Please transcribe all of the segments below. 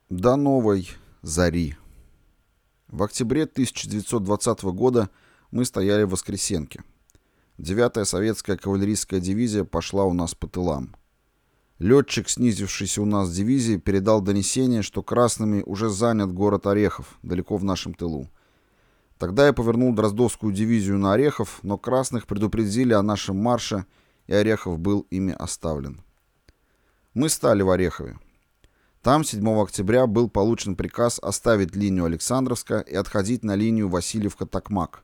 До новой зари. В октябре 1920 года мы стояли в Воскресенке. 9-я советская кавалерийская дивизия пошла у нас по тылам. Летчик, снизившийся у нас с дивизии, передал донесение, что красными уже занят город Орехов, далеко в нашем тылу. Тогда я повернул Дроздовскую дивизию на Орехов, но красных предупредили о нашем марше, и Орехов был ими оставлен. Мы стали в Орехове. Там 7 октября был получен приказ оставить линию Александровска и отходить на линию Васильевка-Токмак.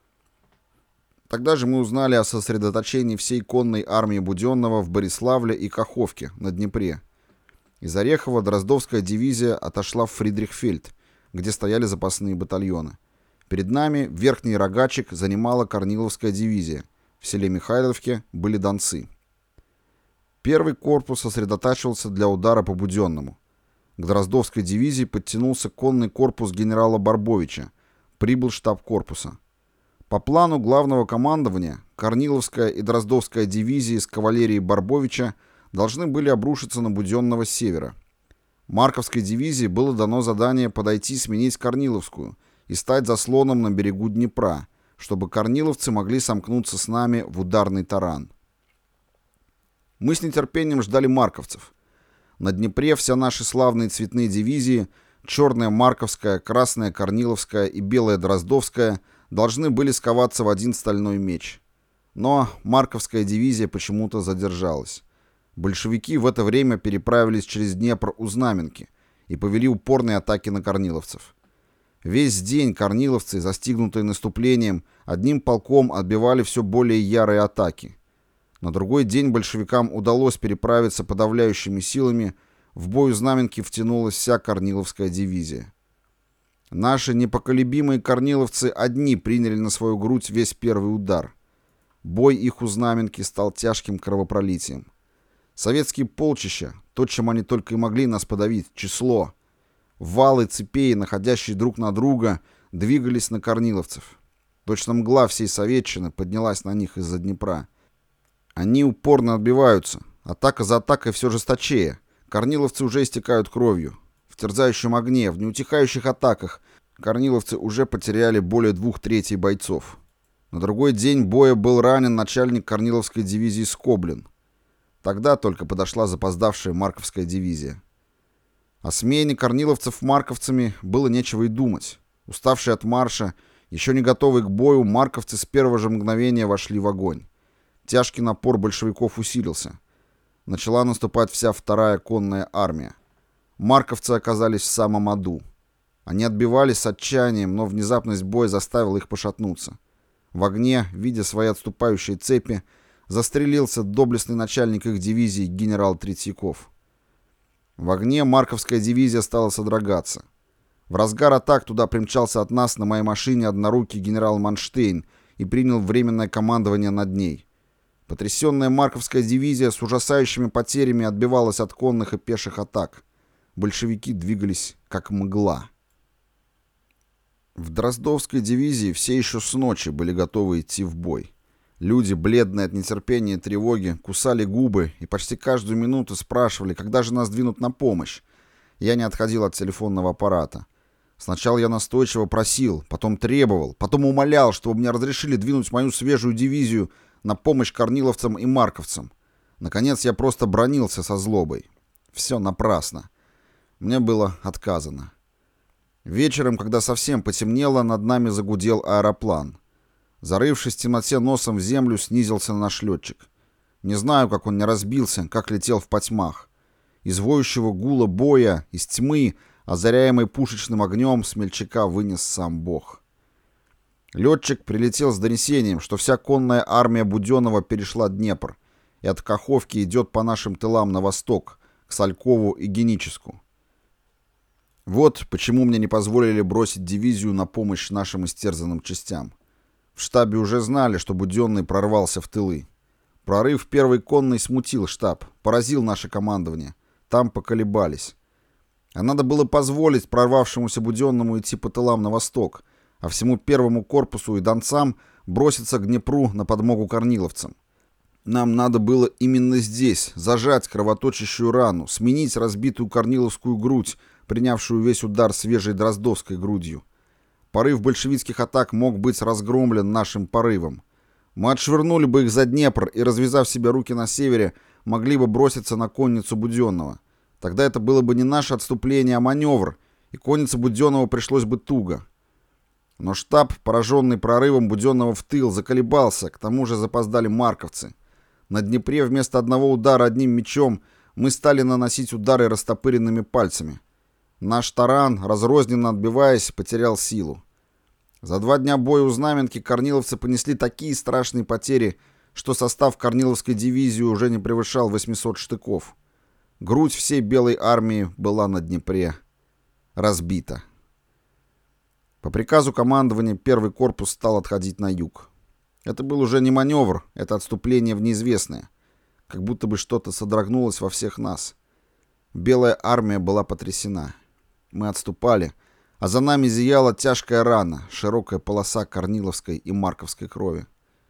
Тогда же мы узнали о сосредоточении всей конной армии Буденного в Бориславле и Каховке на Днепре. Из Орехова Дроздовская дивизия отошла в Фридрихфельд, где стояли запасные батальоны. Перед нами Верхний Рогачик занимала Корниловская дивизия. В селе Михайловке были донцы. Первый корпус сосредотачивался для удара по Буденному. К Дроздовской дивизии подтянулся конный корпус генерала Барбовича. Прибыл штаб корпуса. По плану главного командования Корниловская и Дроздовская дивизии с кавалерией Барбовича должны были обрушиться на Буденного с севера. Марковской дивизии было дано задание подойти сменить Корниловскую и стать заслоном на берегу Днепра, чтобы корниловцы могли сомкнуться с нами в ударный таран. Мы с нетерпением ждали марковцев. На Днепре все наши славные цветные дивизии, черная Марковская, красная Корниловская и белая Дроздовская, должны были сковаться в один стальной меч. Но Марковская дивизия почему-то задержалась. Большевики в это время переправились через Днепр у Знаменки и повели упорные атаки на корниловцев. Весь день корниловцы, застигнутые наступлением, одним полком отбивали все более ярые атаки. На другой день большевикам удалось переправиться подавляющими силами, в бой у Знаменки втянулась вся Корниловская дивизия. Наши непоколебимые корниловцы одни приняли на свою грудь весь первый удар. Бой их у Знаменки стал тяжким кровопролитием. Советские полчища, то, чем они только и могли нас подавить, число. Валы цепей, находящие друг на друга, двигались на корниловцев. Точно мгла всей советчины поднялась на них из-за Днепра. Они упорно отбиваются. Атака за атакой все жесточее. Корниловцы уже истекают кровью. В терзающем огне, в неутихающих атаках корниловцы уже потеряли более 2/3 бойцов. На другой день боя был ранен начальник Корниловской дивизии Скоблин. Тогда только подошла запоздавшая Марковская дивизия. О смене корниловцев марковцами было нечего и думать. Уставшие от марша, еще не готовые к бою, марковцы с первого же мгновения вошли в огонь. Тяжкий напор большевиков усилился. Начала наступать вся вторая конная армия. Марковцы оказались в самом аду. Они отбивались с отчаянием, но внезапность боя заставила их пошатнуться. В огне, видя свои отступающие цепи, застрелился доблестный начальник их дивизии генерал Третьяков. В огне Марковская дивизия стала содрогаться. В разгар атак туда примчался от нас на моей машине однорукий генерал Манштейн и принял временное командование над ней. Потрясенная Марковская дивизия с ужасающими потерями отбивалась от конных и пеших атак. Большевики двигались как мгла. В Дроздовской дивизии все еще с ночи были готовы идти в бой. Люди, бледные от нетерпения и тревоги, кусали губы и почти каждую минуту спрашивали, когда же нас двинут на помощь. Я не отходил от телефонного аппарата. Сначала я настойчиво просил, потом требовал, потом умолял, чтобы мне разрешили двинуть мою свежую дивизию на помощь корниловцам и марковцам. Наконец я просто бранился со злобой. Все напрасно. Мне было отказано. Вечером, когда совсем потемнело, над нами загудел аэроплан. Зарывшись в темноте носом в землю, снизился наш летчик. Не знаю, как он не разбился, как летел в потьмах. Из воющего гула боя, из тьмы, озаряемой пушечным огнем, смельчака вынес сам Бог. Летчик прилетел с донесением, что вся конная армия Буденного перешла Днепр и от Каховки идет по нашим тылам на восток, к Салькову и Геническу. Вот почему мне не позволили бросить дивизию на помощь нашим истерзанным частям. В штабе уже знали, что Буденный прорвался в тылы. Прорыв первой конной смутил штаб, поразил наше командование. Там поколебались. А надо было позволить прорвавшемуся Буденному идти по тылам на восток, а всему первому корпусу и донцам броситься к Днепру на подмогу корниловцам. Нам надо было именно здесь зажать кровоточащую рану, сменить разбитую корниловскую грудь, принявшую весь удар свежей Дроздовской грудью. Порыв большевистских атак мог быть разгромлен нашим порывом. Мы отшвырнули бы их за Днепр и, развязав себе руки на севере, могли бы броситься на конницу Буденного. Тогда это было бы не наше отступление, а маневр, и коннице Буденного пришлось бы туго. Но штаб, пораженный прорывом Буденного в тыл, заколебался, к тому же запоздали марковцы. На Днепре вместо одного удара одним мечом мы стали наносить удары растопыренными пальцами. Наш таран, разрозненно отбиваясь, потерял силу. За 2 дня боя у Знаменки корниловцы понесли такие страшные потери, что состав Корниловской дивизии уже не превышал 800 штыков. Грудь всей белой армии была на Днепре разбита. По приказу командования первый корпус стал отходить на юг. Это был уже не маневр, это отступление в неизвестное. Как будто бы что-то содрогнулось во всех нас. Белая армия была потрясена. Мы отступали, а за нами зияла тяжкая рана, широкая полоса корниловской и марковской крови.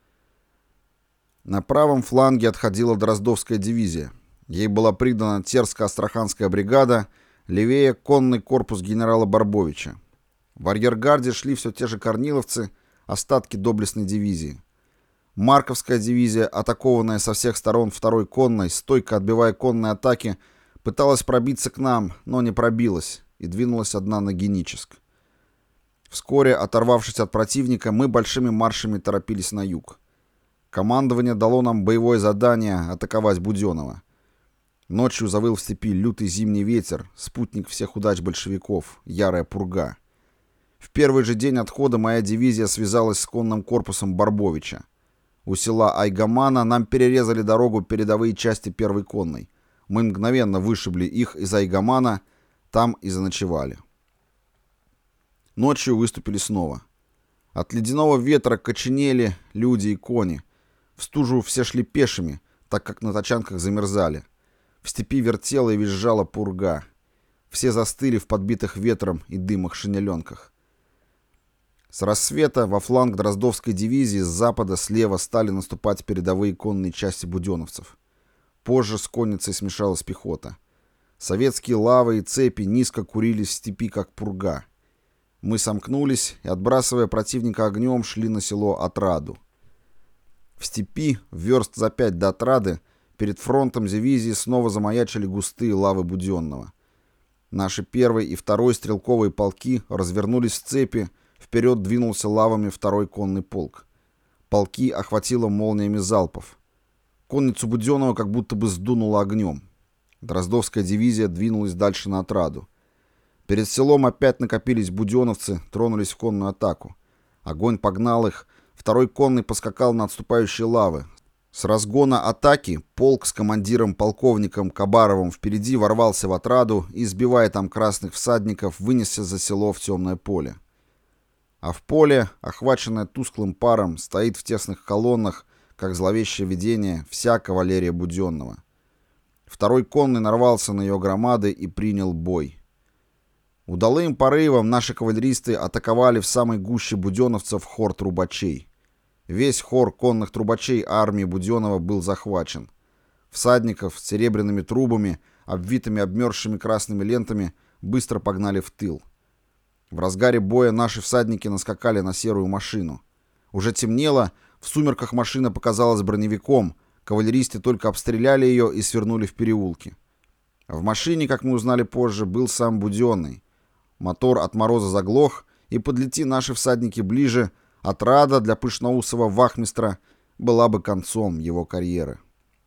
На правом фланге отходила Дроздовская дивизия. Ей была придана Терско-Астраханская бригада, левее конный корпус генерала Барбовича. В арьергарде шли все те же корниловцы, остатки доблестной дивизии. Марковская дивизия, атакованная со всех сторон второй конной, стойко отбивая конные атаки, пыталась пробиться к нам, но не пробилась, и двинулась одна на Геническ. Вскоре, оторвавшись от противника, мы большими маршами торопились на юг. Командование дало нам боевое задание атаковать Буденного. Ночью завыл в степи лютый зимний ветер, спутник всех удач большевиков, ярая пурга. В первый же день отхода моя дивизия связалась с конным корпусом Барбовича. У села Айгамана нам перерезали дорогу передовые части первой конной. Мы мгновенно вышибли их из Айгамана, там и заночевали. Ночью выступили снова. От ледяного ветра коченели люди и кони. В стужу все шли пешими, так как на тачанках замерзали. В степи вертела и визжала пурга. Все застыли в подбитых ветром и дымах шинеленках. С рассвета во фланг Дроздовской дивизии с запада слева стали наступать передовые конные части буденовцев. Позже с конницей смешалась пехота. Советские лавы и цепи низко курились в степи, как пурга. Мы сомкнулись и, отбрасывая противника огнем, шли на село Отраду. В степи, верст за 5 до Отрады, перед фронтом дивизии снова замаячили густые лавы Буденного. Наши 1-й и 2-й стрелковые полки развернулись в цепи, вперед двинулся лавами 2-й конный полк. Полки охватило молниями залпов. Конницу Буденного как будто бы сдунуло огнем. Дроздовская дивизия двинулась дальше на Отраду. Перед селом опять накопились буденовцы, тронулись в конную атаку. Огонь погнал их, 2-й конный поскакал на отступающие лавы. С разгона атаки полк с командиром полковником Кабаровым впереди ворвался в Отраду и, сбивая там красных всадников, вынесся за село в темное поле. А в поле, охваченное тусклым паром, стоит в тесных колоннах, как зловещее видение, вся кавалерия Буденного. 2-й конный нарвался на ее громады и принял бой. Удалым порывом наши кавалеристы атаковали в самой гуще буденовцев хор трубачей. Весь хор конных трубачей армии Буденного был захвачен. Всадников с серебряными трубами, обвитыми обмерзшими красными лентами, быстро погнали в тыл. В разгаре боя наши всадники наскакали на серую машину. Уже темнело, в сумерках машина показалась броневиком, кавалеристы только обстреляли ее и свернули в переулки. В машине, как мы узнали позже, был сам Буденный. Мотор от мороза заглох, и подлети наши всадники ближе, Отрада для пышноусого вахмистра была бы концом его карьеры.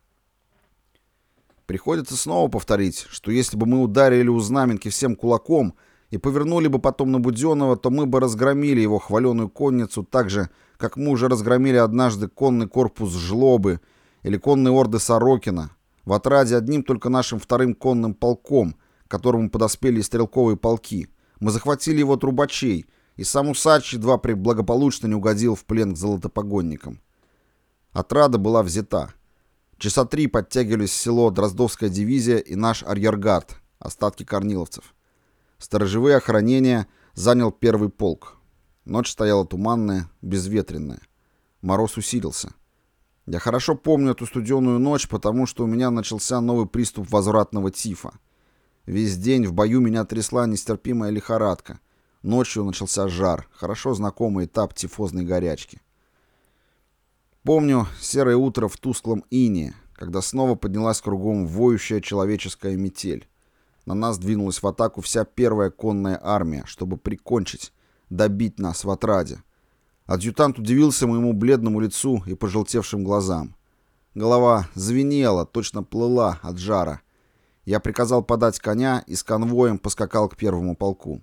Приходится снова повторить, что если бы мы ударили у Знаменки всем кулаком и повернули бы потом на Буденного, то мы бы разгромили его хваленую конницу так же, как мы уже разгромили однажды конный корпус Жлобы или конные орды Сорокина. В Отраде одним только нашим 2-м конным полком, к которому подоспели стрелковые полки. Мы захватили его трубачей, и сам Усач едва благополучно не угодил в плен к золотопогонникам. Отрада была взята. Часа 3 подтягивались в село Дроздовская дивизия и наш арьергард, остатки корниловцев. Сторожевые охранения занял 1-й полк. Ночь стояла туманная, безветренная. Мороз усилился. Я хорошо помню эту студеную ночь, потому что у меня начался новый приступ возвратного тифа. Весь день в бою меня трясла нестерпимая лихорадка. Ночью начался жар, хорошо знакомый этап тифозной горячки. Помню серое утро в тусклом инее, когда снова поднялась кругом воющая человеческая метель. На нас двинулась в атаку вся первая конная армия, чтобы прикончить, добить нас в отраде. Адъютант удивился моему бледному лицу и пожелтевшим глазам. Голова звенела, точно плыла от жара. Я приказал подать коня и с конвоем поскакал к первому полку.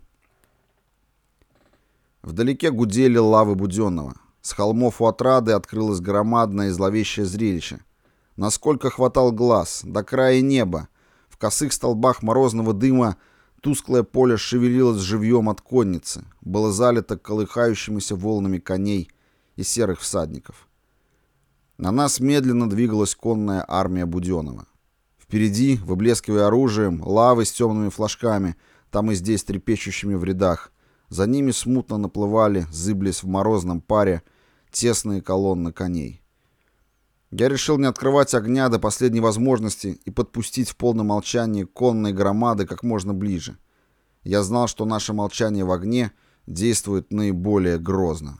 Вдалеке гудели лавы Буденного. С холмов у отрады открылось громадное и зловещее зрелище. Насколько хватал глаз, до края неба, в косых столбах морозного дыма тусклое поле шевелилось живьем от конницы, было залито колыхающимися волнами коней и серых всадников. На нас медленно двигалась конная армия Буденного. Впереди, выблескивая оружием, лавы с темными флажками, там и здесь трепещущими в рядах, за ними смутно наплывали, зыблись в морозном паре, тесные колонны коней. Я решил не открывать огня до последней возможности и подпустить в полном молчании конные громады как можно ближе. Я знал, что наше молчание в огне действует наиболее грозно.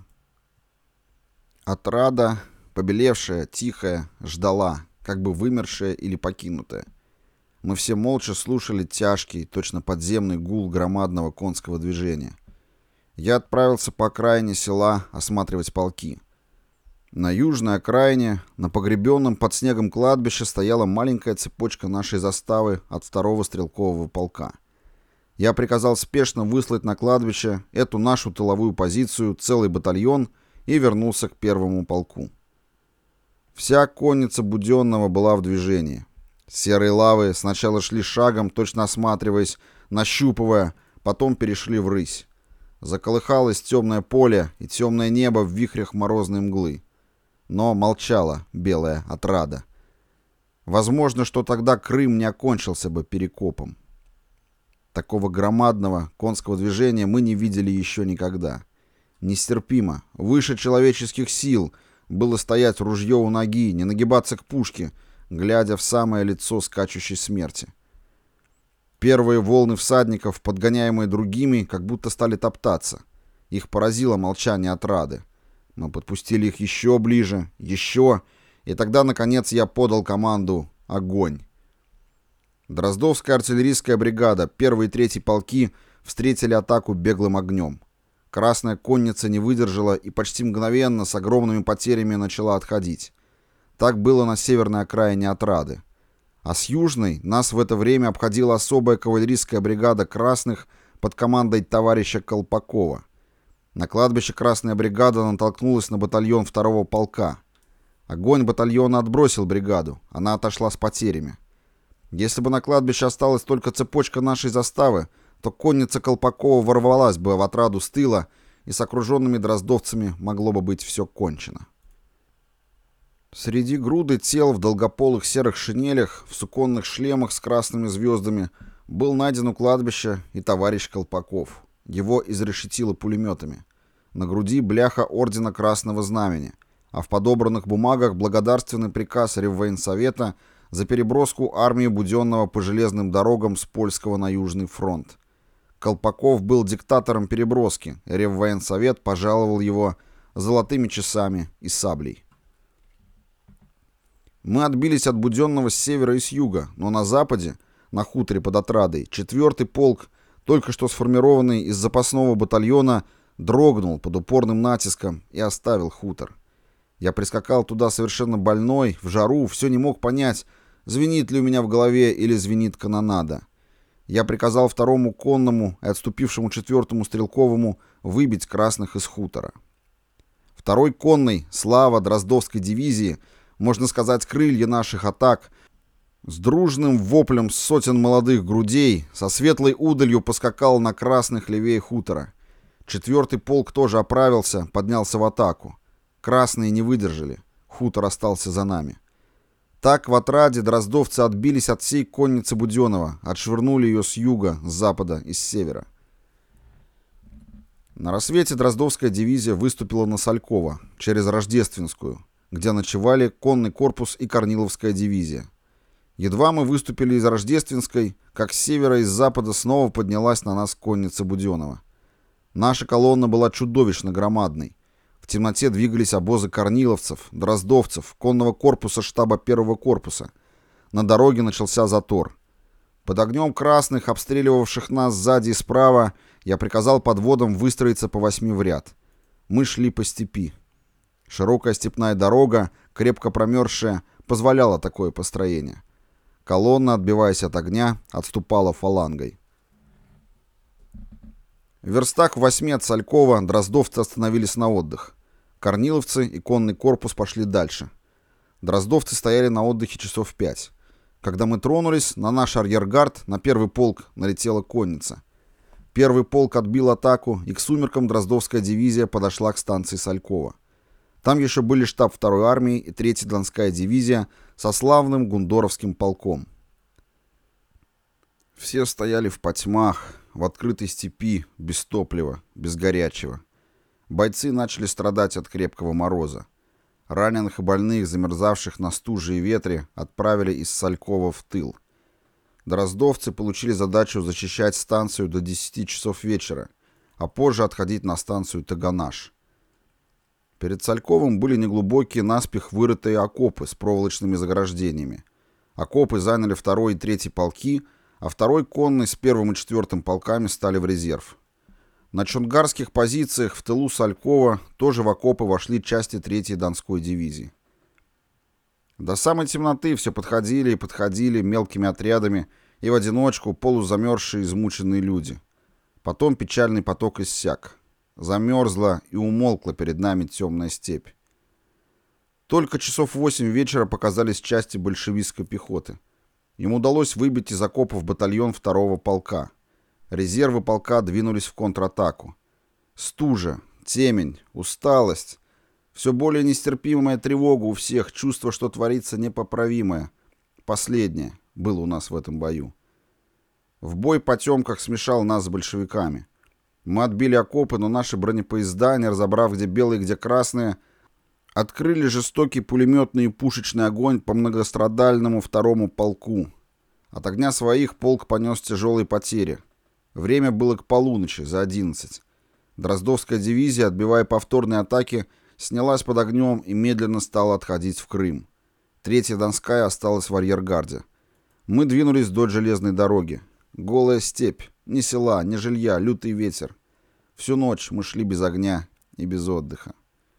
Отрада, побелевшая, тихая, ждала, как бы вымершая или покинутая. Мы все молча слушали тяжкий, точно подземный гул громадного конского движения. Я отправился по окраине села осматривать полки. На южной окраине, на погребенном под снегом кладбище, стояла маленькая цепочка нашей заставы от 2-го стрелкового полка. Я приказал спешно выслать на кладбище эту нашу тыловую позицию, целый батальон, и вернулся к 1-му полку. Вся конница Буденного была в движении. Серые лавы сначала шли шагом, точно осматриваясь, нащупывая, потом перешли в рысь. Заколыхалось темное поле и темное небо в вихрях морозной мглы. Но молчала белая отрада. Возможно, что тогда Крым не окончился бы перекопом. Такого громадного конского движения мы не видели еще никогда. Нестерпимо, выше человеческих сил было стоять ружье у ноги, не нагибаться к пушке, глядя в самое лицо скачущей смерти. Первые волны всадников, подгоняемые другими, как будто стали топтаться. Их поразило молчание отрады. Мы подпустили их еще ближе, еще, и тогда, наконец, я подал команду «Огонь!». Дроздовская артиллерийская бригада, 1-й и 3-й полки встретили атаку беглым огнем. Красная конница не выдержала и почти мгновенно с огромными потерями начала отходить. Так было на северной окраине отрады. А с южной нас в это время обходила особая кавалерийская бригада красных под командой товарища Колпакова. На кладбище красная бригада натолкнулась на батальон 2-го полка. Огонь батальона отбросил бригаду, она отошла с потерями. Если бы на кладбище осталась только цепочка нашей заставы, то конница Колпакова ворвалась бы в отраду с тыла, и с окруженными дроздовцами могло бы быть все кончено. Среди груды тел в долгополых серых шинелях, в суконных шлемах с красными звездами был найден у кладбища и товарищ Колпаков. Его изрешетило пулеметами. На груди бляха ордена Красного Знамени, а в подобранных бумагах благодарственный приказ Реввоенсовета за переброску армии Буденного по железным дорогам с Польского на Южный фронт. Колпаков был диктатором переброски, Реввоенсовет пожаловал его золотыми часами и саблей. Мы отбились от Буденного с севера и с юга, но на западе, на хуторе под Отрадой, 4-й полк, только что сформированный из запасного батальона, дрогнул под упорным натиском и оставил хутор. Я прискакал туда совершенно больной, в жару, все не мог понять, звенит ли у меня в голове или звенит канонада. Я приказал 2-му конному и отступившему 4-му стрелковому выбить красных из хутора. 2-й конный, слава Дроздовской дивизии, можно сказать, крылья наших атак, с дружным воплем сотен молодых грудей, со светлой удалью поскакал на красных левее хутора. 4-й полк тоже оправился, поднялся в атаку. Красные не выдержали, хутор остался за нами. Так в отраде дроздовцы отбились от всей конницы Буденного, отшвырнули ее с юга, с запада и с севера. На рассвете Дроздовская дивизия выступила на Салькова, через Рождественскую, где ночевали конный корпус и Корниловская дивизия. Едва мы выступили из Рождественской, как с севера и с запада снова поднялась на нас конница Буденова. Наша колонна была чудовищно громадной. В темноте двигались обозы корниловцев, дроздовцев, конного корпуса штаба первого корпуса. На дороге начался затор. Под огнем красных, обстреливавших нас сзади и справа, я приказал подводам выстроиться по 8 в ряд. Мы шли по степи. Широкая степная дорога, крепко промерзшая, позволяла такое построение. Колонна, отбиваясь от огня, отступала фалангой. В верстах в 8 от Салькова дроздовцы остановились на отдых. Корниловцы и конный корпус пошли дальше. Дроздовцы стояли на отдыхе часов 5. Когда мы тронулись, на наш арьергард, на первый полк, налетела конница. Первый полк отбил атаку, и к сумеркам Дроздовская дивизия подошла к станции Салькова. Там еще были штаб 2-й армии и 3-я Донская дивизия со славным гундоровским полком. Все стояли в потьмах, в открытой степи, без топлива, без горячего. Бойцы начали страдать от крепкого мороза. Раненых и больных, замерзавших на стуже и ветре, отправили из Салькова в тыл. Дроздовцы получили задачу защищать станцию до 10 часов вечера, а позже отходить на станцию Таганаш. Перед Сальковым были неглубокие наспех вырытые окопы с проволочными заграждениями. Окопы заняли 2-й и 3-й полки, а 2-й конный с 1-м и 4-м полками стали в резерв. На чонгарских позициях в тылу Салькова тоже в окопы вошли части 3-й Донской дивизии. До самой темноты все подходили и подходили мелкими отрядами и в одиночку полузамерзшие измученные люди. Потом печальный поток иссяк. Замерзла и умолкла перед нами темная степь. Только часов 8 вечера показались части большевистской пехоты. Им удалось выбить из окопов батальон 2-го полка. Резервы полка двинулись в контратаку. Стужа, темень, усталость. Все более нестерпимая тревога у всех, чувство, что творится непоправимое. Последнее было у нас в этом бою. В бой потемках смешал нас с большевиками. Мы отбили окопы, но наши бронепоезда, не разобрав, где белые, где красные, открыли жестокий пулеметный и пушечный огонь по многострадальному 2-му полку. От огня своих полк понес тяжелые потери. Время было к полуночи, за 11. Дроздовская дивизия, отбивая повторные атаки, снялась под огнем и медленно стала отходить в Крым. 3-я Донская осталась в арьергарде. Мы двинулись вдоль железной дороги. Голая степь, ни села, ни жилья, лютый ветер. Всю ночь мы шли без огня и без отдыха.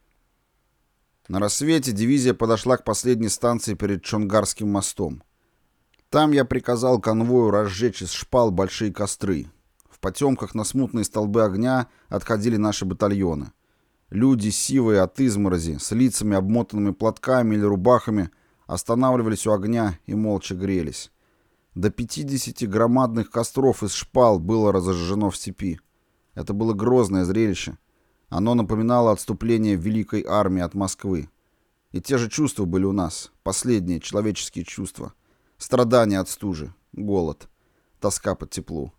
На рассвете дивизия подошла к последней станции перед Чонгарским мостом. Там я приказал конвою разжечь из шпал большие костры. В потемках на смутные столбы огня отходили наши батальоны. Люди, сивые от изморози, с лицами, обмотанными платками или рубахами, останавливались у огня и молча грелись. До 50 громадных костров из шпал было разожжено в степи. Это было грозное зрелище. Оно напоминало отступление Великой армии от Москвы. И те же чувства были у нас, последние человеческие чувства. Страдания от стужи, голод, тоска по теплу.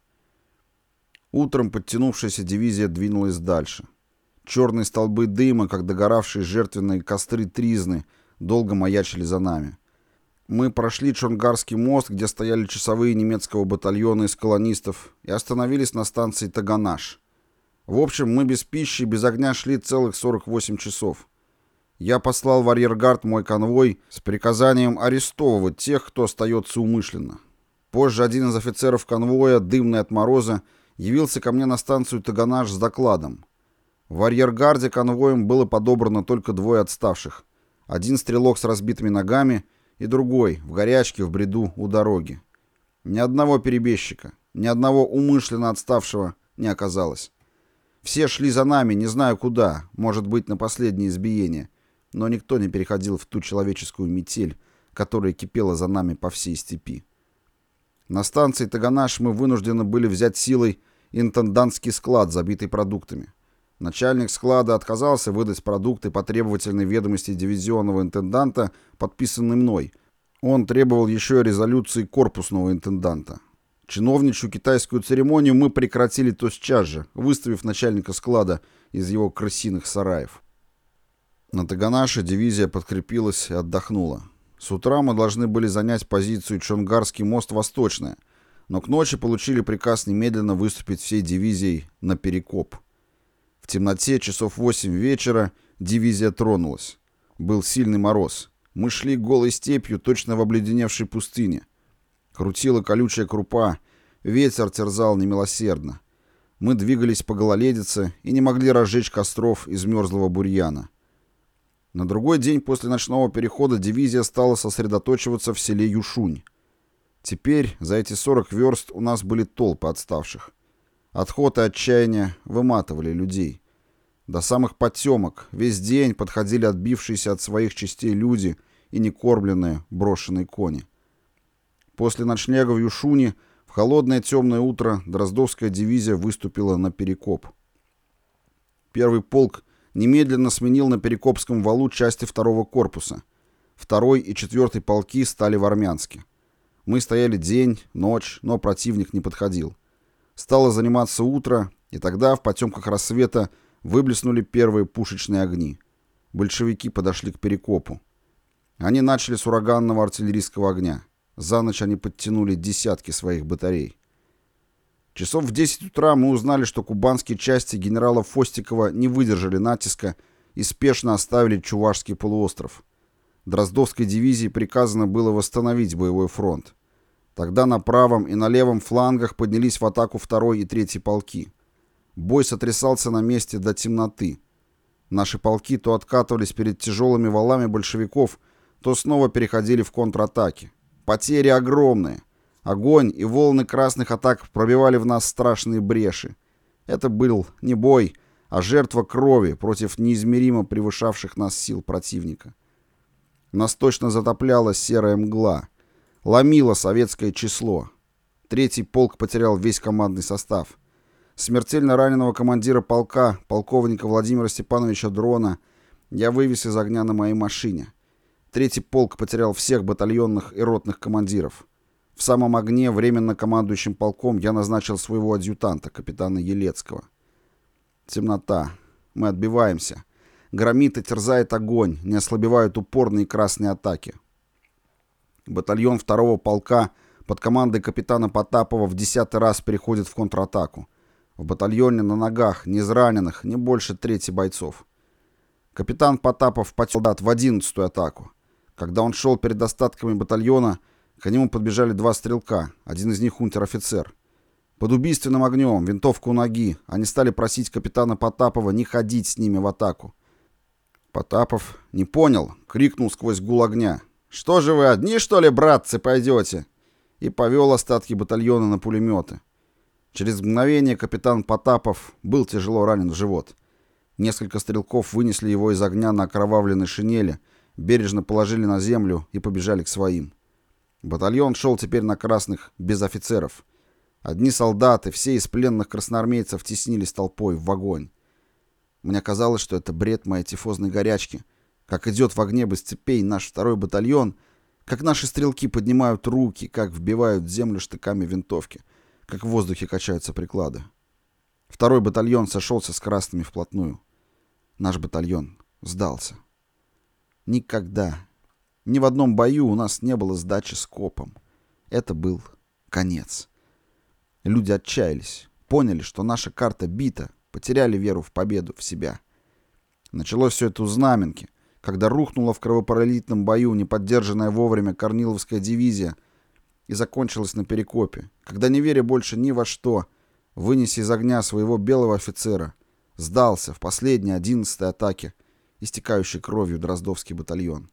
Утром подтянувшаяся дивизия двинулась дальше. Черные столбы дыма, как догоравшие жертвенные костры тризны, долго маячили за нами. Мы прошли Чонгарский мост, где стояли часовые немецкого батальона из колонистов, и остановились на станции Таганаш. В общем, мы без пищи и без огня шли целых 48 часов. Я послал в арьергард мой конвой с приказанием арестовывать тех, кто остается умышленно. Позже один из офицеров конвоя, дымный от мороза, явился ко мне на станцию Таганаш с докладом. В арьергарде конвоем было подобрано только 2 отставших. Один стрелок с разбитыми ногами и другой, в горячке, в бреду, у дороги. Ни одного перебежчика, ни одного умышленно отставшего не оказалось. Все шли за нами, не знаю куда, может быть, на последнее избиение, но никто не переходил в ту человеческую метель, которая кипела за нами по всей степи. На станции Таганаш мы вынуждены были взять силой интендантский склад, забитый продуктами. Начальник склада отказался выдать продукты по требовательной ведомости дивизионного интенданта, подписанной мной. Он требовал еще и резолюции корпусного интенданта. Чиновничью китайскую церемонию мы прекратили тотчас же, выставив начальника склада из его крысиных сараев. На Таганаше дивизия подкрепилась и отдохнула. С утра мы должны были занять позицию Чонгарский мост Восточная, но к ночи получили приказ немедленно выступить всей дивизией на Перекоп. В темноте часов 8 вечера дивизия тронулась. Был сильный мороз. Мы шли голой степью, точно в обледеневшей пустыне. Крутила колючая крупа, ветер терзал немилосердно. Мы двигались по гололедице и не могли разжечь костров из мерзлого бурьяна. На другой день после ночного перехода дивизия стала сосредоточиваться в селе Юшунь. Теперь за эти 40 верст у нас были толпы отставших. Отход и отчаяние выматывали людей. До самых потемок весь день подходили отбившиеся от своих частей люди и некормленные брошенные кони. После ночлега в Юшуне в холодное темное утро Дроздовская дивизия выступила на Перекоп. Первый полк немедленно сменил на Перекопском валу части второго корпуса. Второй и четвертый полки стали в Армянске. Мы стояли день, ночь, но противник не подходил. Стало заниматься утро, и тогда в потемках рассвета выблеснули первые пушечные огни. Большевики подошли к Перекопу. Они начали с ураганного артиллерийского огня. За ночь они подтянули десятки своих батарей. Часов в 10 утра мы узнали, что кубанские части генерала Фостикова не выдержали натиска и спешно оставили Чувашский полуостров. Дроздовской дивизии приказано было восстановить боевой фронт. Тогда на правом и на левом флангах поднялись в атаку 2-й и 3-й полки. Бой сотрясался на месте до темноты. Наши полки то откатывались перед тяжелыми валами большевиков, то снова переходили в контратаки. Потери огромные. Огонь и волны красных атак пробивали в нас страшные бреши. Это был не бой, а жертва крови против неизмеримо превышавших нас сил противника. Нас точно затопляла серая мгла. Ломило советское число. 3-й полк потерял весь командный состав. Смертельно раненого командира полка, полковника Владимира Степановича Дрона, я вывез из огня на моей машине. 3-й полк потерял всех батальонных и ротных командиров. В самом огне временно командующим полком я назначил своего адъютанта, капитана Елецкого. Темнота. Мы отбиваемся. Громит и терзает огонь, не ослабевают упорные красные атаки. Батальон 2-го полка под командой капитана Потапова в 10-й раз переходит в контратаку. В батальоне на ногах, не из раненых, не больше трети бойцов. Капитан Потапов потел в 11-ю атаку. Когда он шел перед остатками батальона, к нему подбежали 2 стрелка, один из них унтер-офицер. Под убийственным огнем, винтовка у ноги, они стали просить капитана Потапова не ходить с ними в атаку. Потапов не понял, крикнул сквозь гул огня: «Что же вы одни, что ли, братцы, пойдете?» И повел остатки батальона на пулеметы. Через мгновение капитан Потапов был тяжело ранен в живот. Несколько стрелков вынесли его из огня на окровавленной шинели, бережно положили на землю и побежали к своим. Батальон шел теперь на красных без офицеров. Одни солдаты, все из пленных красноармейцев, теснились толпой в огонь. Мне казалось, что это бред моей тифозной горячки. Как идет в огне без цепей наш 2-й батальон, как наши стрелки поднимают руки, как вбивают в землю штыками винтовки, как в воздухе качаются приклады. 2-й батальон сошелся с красными вплотную. Наш батальон сдался. Никогда, ни в одном бою у нас не было сдачи скопом. Это был конец. Люди отчаялись, поняли, что наша карта бита, потеряли веру в победу, в себя. Началось все это у Знаменки, когда рухнула в кровопролитном бою неподдержанная вовремя Корниловская дивизия и закончилась на Перекопе, когда, не веря больше ни во что, вынеся из огня своего белого офицера, сдался в последней 11-й атаке, истекающей кровью Дроздовский батальон.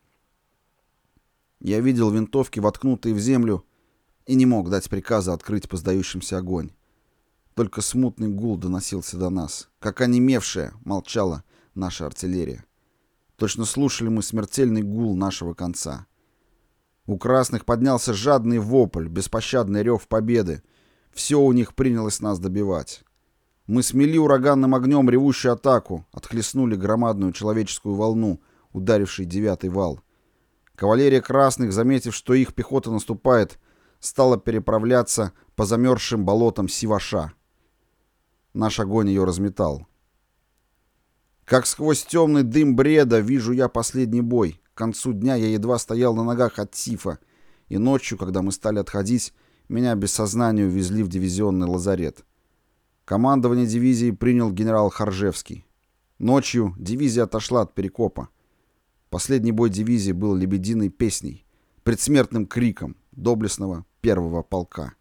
Я видел винтовки, воткнутые в землю, и не мог дать приказа открыть по сдающимся огонь. Только смутный гул доносился до нас, как онемевшая молчала наша артиллерия. Точно слушали мы смертельный гул нашего конца. У красных поднялся жадный вопль, беспощадный рев победы. Все у них принялось нас добивать. Мы смели ураганным огнем ревущую атаку, отхлестнули громадную человеческую волну, ударивший 9-й вал. Кавалерия красных, заметив, что их пехота наступает, стала переправляться по замерзшим болотам Сиваша. Наш огонь ее разметал. Как сквозь темный дым бреда вижу я последний бой, К концу дня я едва стоял на ногах от тифа, и ночью, когда мы стали отходить, меня без сознания увезли в дивизионный лазарет. Командование дивизии принял генерал Харжевский. Ночью дивизия отошла от Перекопа. Последний бой дивизии был лебединой песней, предсмертным криком доблестного первого полка.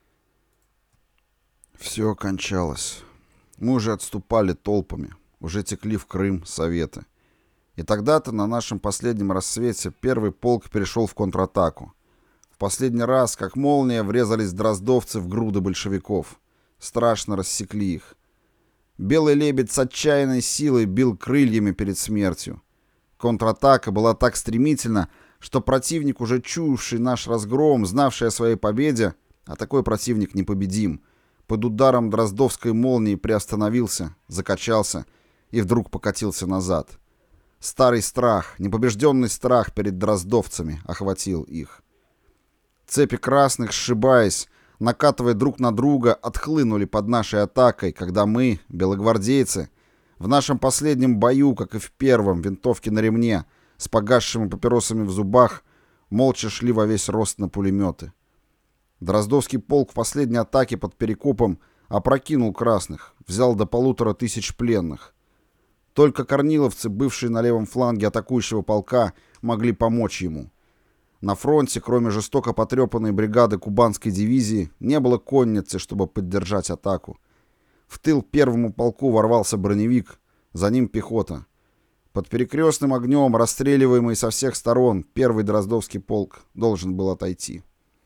Все кончалось. Мы уже отступали толпами, уже текли в Крым советы. И тогда-то на нашем последнем рассвете первый полк перешел в контратаку. В последний раз, как молния, врезались дроздовцы в груды большевиков. Страшно рассекли их. Белый лебедь с отчаянной силой бил крыльями перед смертью. Контратака была так стремительна, что противник, уже чуявший наш разгром, знавший о своей победе, а такой противник непобедим, под ударом дроздовской молнии приостановился, закачался и вдруг покатился назад. Старый страх, непобежденный страх перед дроздовцами охватил их. Цепи красных, сшибаясь, накатывая друг на друга, отхлынули под нашей атакой, когда мы, белогвардейцы, в нашем последнем бою, как и в первом, винтовки на ремне, с погасшими папиросами в зубах, молча шли во весь рост на пулеметы. Дроздовский полк в последней атаке под Перекопом опрокинул красных, взял до 1500 пленных. Только корниловцы, бывшие на левом фланге атакующего полка, могли помочь ему. На фронте, кроме жестоко потрепанной бригады кубанской дивизии, не было конницы, чтобы поддержать атаку. В тыл первому полку ворвался броневик, за ним пехота. Под перекрестным огнем, расстреливаемый со всех сторон, первый Дроздовский полк должен был отойти.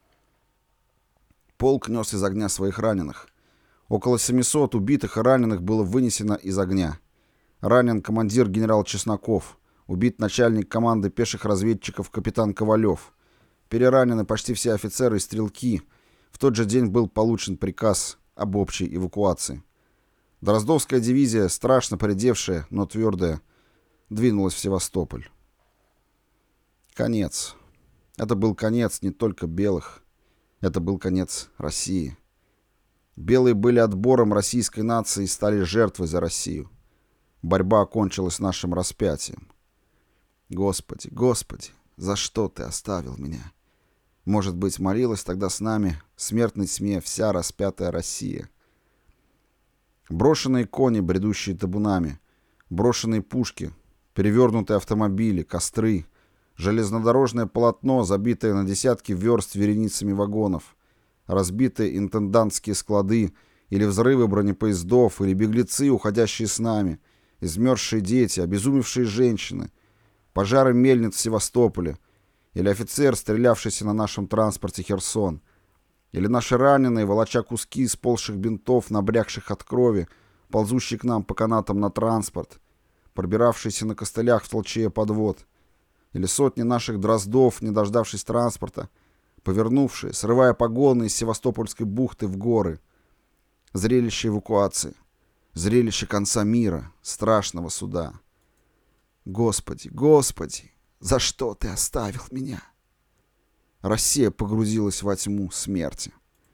Полк нес из огня своих раненых. Около 700 убитых и раненых было вынесено из огня. Ранен командир генерал Чесноков, убит начальник команды пеших разведчиков капитан Ковалев. Переранены почти все офицеры и стрелки. В тот же день был получен приказ об общей эвакуации. Дроздовская дивизия, страшно поредевшая, но твердая, двинулась в Севастополь. Конец. Это был конец не только белых. Это был конец России. Белые были отбором российской нации и стали жертвой за Россию. Борьба окончилась нашим распятием. Господи, Господи, за что ты оставил меня? Может быть, молилась тогда с нами в смертной тьме вся распятая Россия. Брошенные кони, бредущие табунами, брошенные пушки, перевернутые автомобили, костры, железнодорожное полотно, забитое на десятки верст вереницами вагонов, разбитые интендантские склады, или взрывы бронепоездов, или беглецы, уходящие с нами, измерзшие дети, обезумевшие женщины, пожары мельниц в Севастополе, или офицер, стрелявшийся на нашем транспорте Херсон, или наши раненые, волоча куски сползших бинтов, набрякших от крови, ползущие к нам по канатам на транспорт, пробиравшиеся на костылях в толчее подвод, или сотни наших дроздов, не дождавшись транспорта, повернувшие, срывая погоны из Севастопольской бухты в горы. Зрелище эвакуации, зрелище конца мира, страшного суда. Господи, Господи, за что ты оставил меня? Россия погрузилась во тьму смерти.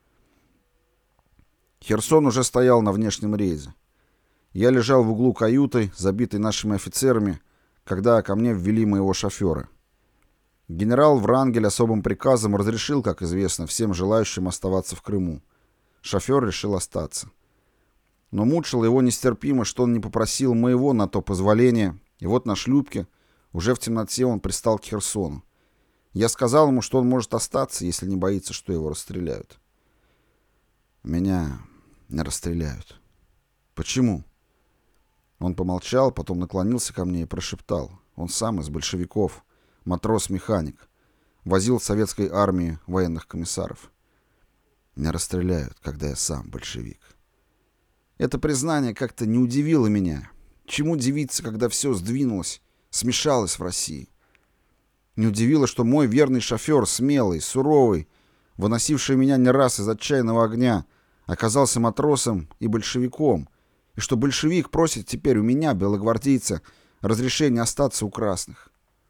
Херсон уже стоял на внешнем рейде. Я лежал в углу каюты, забитой нашими офицерами, когда ко мне ввели моего шофера. Генерал Врангель особым приказом разрешил, как известно, всем желающим оставаться в Крыму. Шофер решил остаться. Но мучило его нестерпимо, что он не попросил моего на то позволения, и вот на шлюпке, уже в темноте, он пристал к Херсону. Я сказал ему, что он может остаться, если не боится, что его расстреляют. Меня не расстреляют. Почему? Он помолчал, потом наклонился ко мне и прошептал. Он сам из большевиков, матрос-механик. Возил в советской армии военных комиссаров. Не расстреляют, когда я сам большевик. Это признание как-то не удивило меня. Чему удивиться, когда все сдвинулось, смешалось в России? Не удивило, что мой верный шофер, смелый, суровый, выносивший меня не раз из отчаянного огня, оказался матросом и большевиком, и что большевик просит теперь у меня, белогвардейца, разрешения остаться у красных.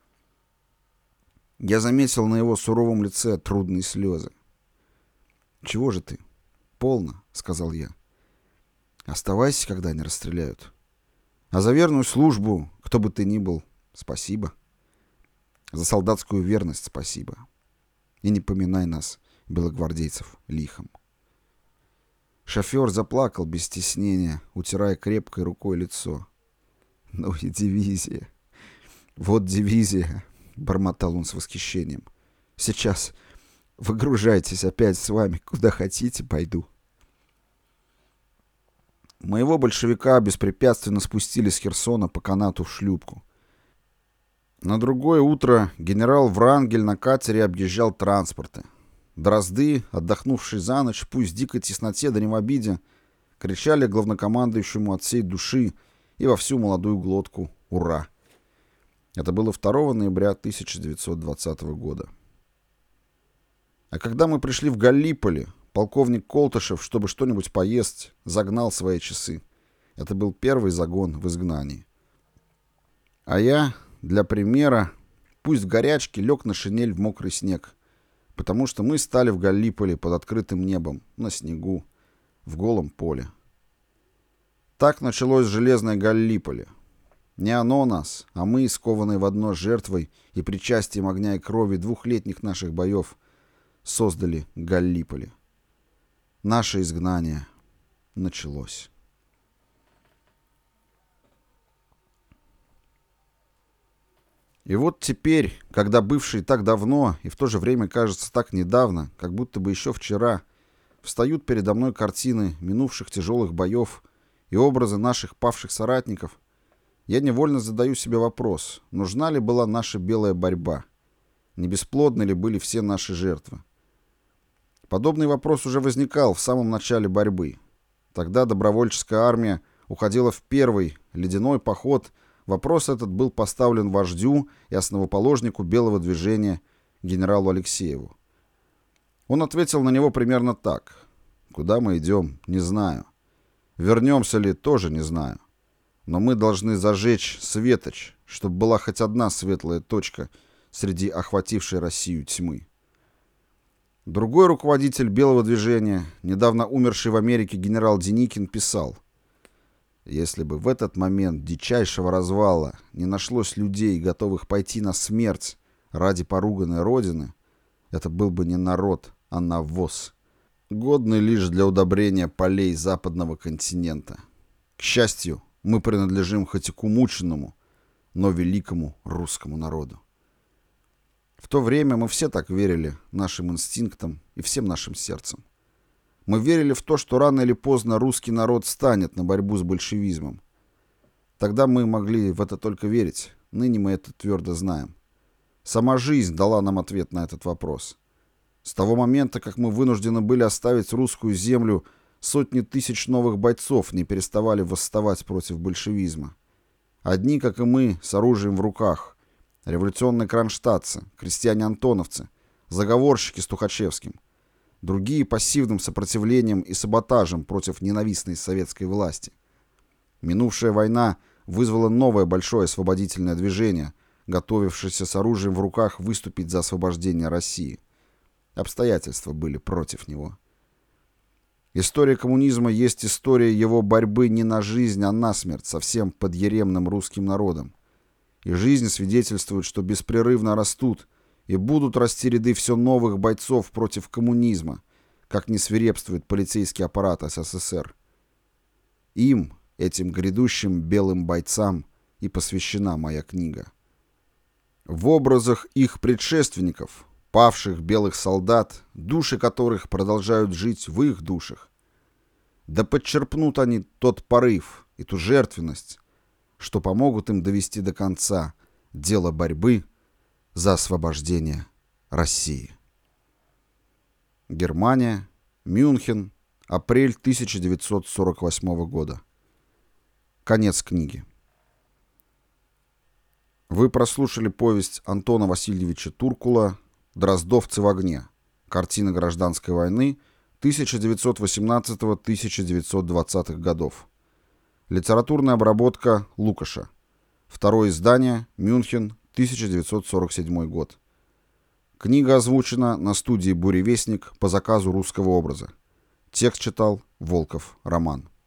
Я заметил на его суровом лице трудные слезы. «Чего же ты? Полно», — сказал я. «Оставайся, когда не расстреляют. А за верную службу, кто бы ты ни был, спасибо». За солдатскую верность спасибо. И не поминай нас, белогвардейцев, лихом. Шофер заплакал без стеснения, утирая крепкой рукой лицо. «Ну и дивизия! Вот дивизия!» — бормотал он с восхищением. «Сейчас выгружайтесь опять с вами, куда хотите, пойду». Моего большевика беспрепятственно спустили с Херсона по канату в шлюпку. На другое утро генерал Врангель на катере объезжал транспорты. Дрозды, отдохнувшие за ночь, пусть в дикой тесноте да не в обиде, кричали главнокомандующему от всей души и во всю молодую глотку «Ура!». Это было 2 ноября 1920 года. А когда мы пришли в Галлиполи, полковник Колтышев, чтобы что-нибудь поесть, загнал свои часы. Это был первый загон в изгнании. А я, для примера, пусть в горячке, лег на шинель в мокрый снег, потому что мы стали в Галлиполи под открытым небом, на снегу, в голом поле. Так началось железное Галлиполи. Не оно нас, а мы, скованные в одно жертвой и причастием огня и крови 2-летних наших боев, создали Галлиполи. Наше изгнание началось. И вот теперь, когда бывший так давно и в то же время кажется так недавно, как будто бы еще вчера, встают передо мной картины минувших тяжелых боев и образы наших павших соратников, я невольно задаю себе вопрос, нужна ли была наша белая борьба, не бесплодны ли были все наши жертвы. Подобный вопрос уже возникал в самом начале борьбы. Тогда добровольческая армия уходила в первый ледяной поход. Вопрос этот был поставлен вождю и основоположнику белого движения генералу Алексееву. Он ответил на него примерно так. «Куда мы идем, не знаю. Вернемся ли, тоже не знаю. Но мы должны зажечь светоч, чтобы была хоть одна светлая точка среди охватившей Россию тьмы». Другой руководитель белого движения, недавно умерший в Америке генерал Деникин, писал: «Если бы в этот момент дичайшего развала не нашлось людей, готовых пойти на смерть ради поруганной Родины, это был бы не народ, а навоз, годный лишь для удобрения полей западного континента. К счастью, мы принадлежим хоть и к умученному, но великому русскому народу». В то время мы все так верили нашим инстинктам и всем нашим сердцем. Мы верили в то, что рано или поздно русский народ встанет на борьбу с большевизмом. Тогда мы могли в это только верить, ныне мы это твердо знаем. Сама жизнь дала нам ответ на этот вопрос. С того момента, как мы вынуждены были оставить русскую землю, сотни тысяч новых бойцов не переставали восставать против большевизма. Одни, как и мы, с оружием в руках. Революционные кронштадтцы, крестьяне-антоновцы, заговорщики с Тухачевским. Другие пассивным сопротивлением и саботажем против ненавистной советской власти. Минувшая война вызвала новое большое освободительное движение, готовившееся с оружием в руках выступить за освобождение России. Обстоятельства были против него. История коммунизма есть история его борьбы не на жизнь, а на смерть со всем подъеремным русским народом. И жизнь свидетельствует, что беспрерывно растут и будут расти ряды все новых бойцов против коммунизма, как не свирепствует полицейский аппарат СССР. Им, этим грядущим белым бойцам, и посвящена моя книга. В образах их предшественников, павших белых солдат, души которых продолжают жить в их душах, да подчерпнут они тот порыв и ту жертвенность, что помогут им довести до конца дело борьбы за освобождение России. Германия, Мюнхен, апрель 1948 года. Конец книги. Вы прослушали повесть Антона Васильевича Туркула «Дроздовцы в огне. Картины гражданской войны 1918-1920 годов». Литературная обработка Лукаша. Второе издание. Мюнхен, 1947 год. Книга озвучена на студии «Буревестник» по заказу Русского образа. Текст читал Волков Роман.